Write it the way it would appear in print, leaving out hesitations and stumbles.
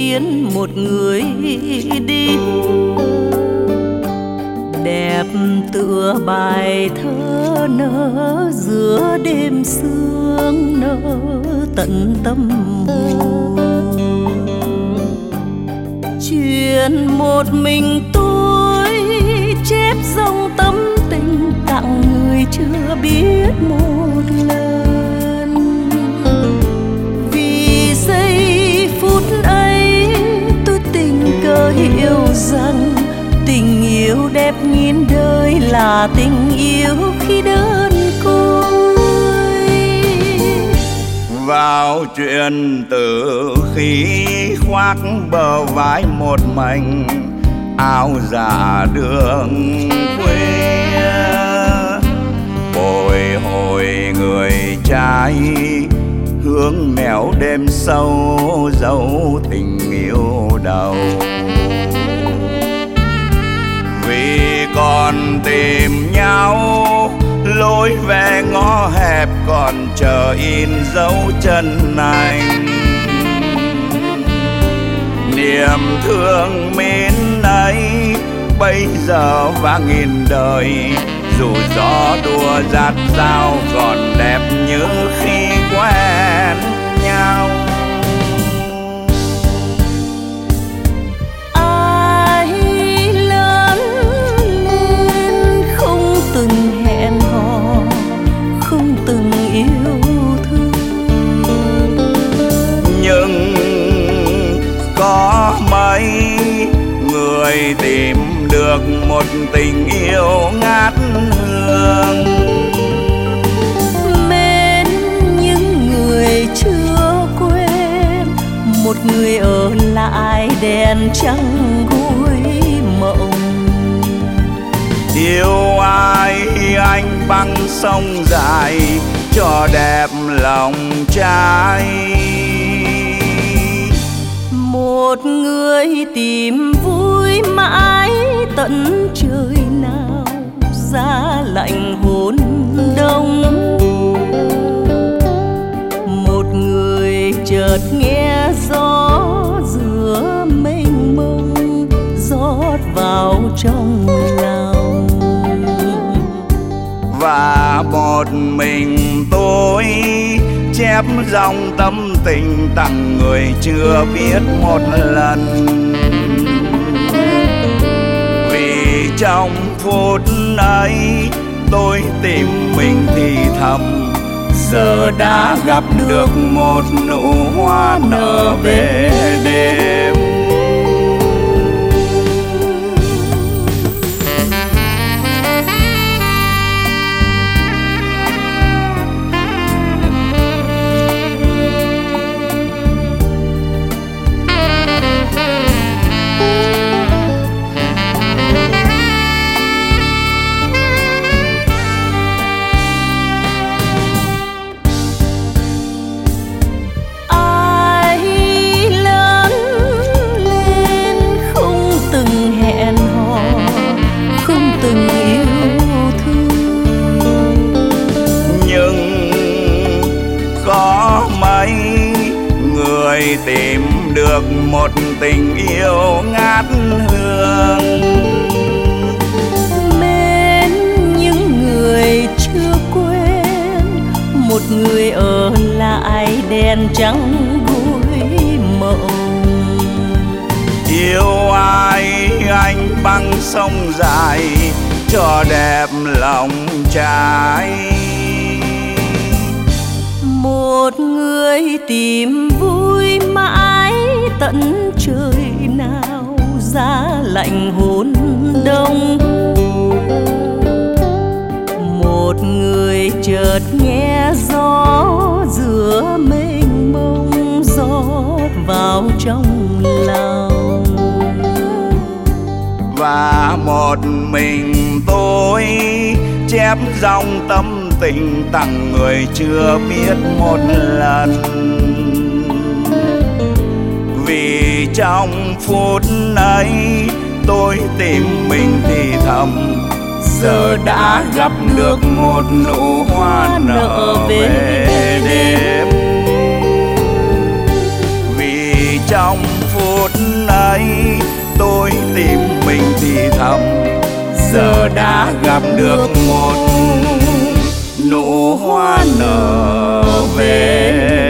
khiến một người đi. Đẹp tựa bài thơ nở giữa đêm sương, nở tận tâm hồn. Chuyện một mình tôi chép dòng tâm tình tặng người chưa biết một lần. Vì giây phút ấy tôi tình cờ hiểu rằng tình yêu đẹp nghìn đời là tình yêu khi đơn côi. Vào chuyện từ khi khoác bờ vai một mình, áo dạ đường quê. Bồi hồi người trai hướng nẻo đêm sâu, dấu tình yêu đầu. Vì còn tìm nhau lối về ngõ hẹp, còn chờ in dấu chân anh. Niềm thương mến ấy bây giờ vang nghìn đời, dù gió đua dạt dao còn đẹp như khi quen nhau. Ai lớn lên không từng hẹn hò, không từng yêu thương, nhưng có mấy người tìm được một tình yêu ngát hương. mến những người chưa quên, một người ở lại đèn trắng gối mộng. Yêu ai anh băng sông dài cho đẹp lòng trai. Một người tìm vui mãi tận trời nào, giá lạnh hôn đông. Một người chợt nghe gió giữa mênh mông rót vào trong lòng. Và một mình tôi chép dòng tâm tình tặng người chưa biết một lần. Vì trong phút ấy tôi tìm mình thì thầm, giờ đã gặp được một nụ hoa nở về đêm. Tìm được một tình yêu ngát hương. Mến những người chưa quên, một người ở lại đèn trắng gối mộng. Yêu ai anh băng sông dài cho đẹp lòng trai. Một người tìm vui mãi tận trời nào, giá lạnh hôn đông. Một người chợt nghe gió giữa mênh mông rót vào trong lòng. Và một mình tôi chép dòng tâm tình tặng người chưa biết một lần. Vì trong phút ấy tôi tìm mình thì thầm, giờ đã gặp được một nụ hoa nở về đêm. Vì trong phút phút ấy tôi tìm mình thì thầm, giờ đã gặp được một nụ hoa nở về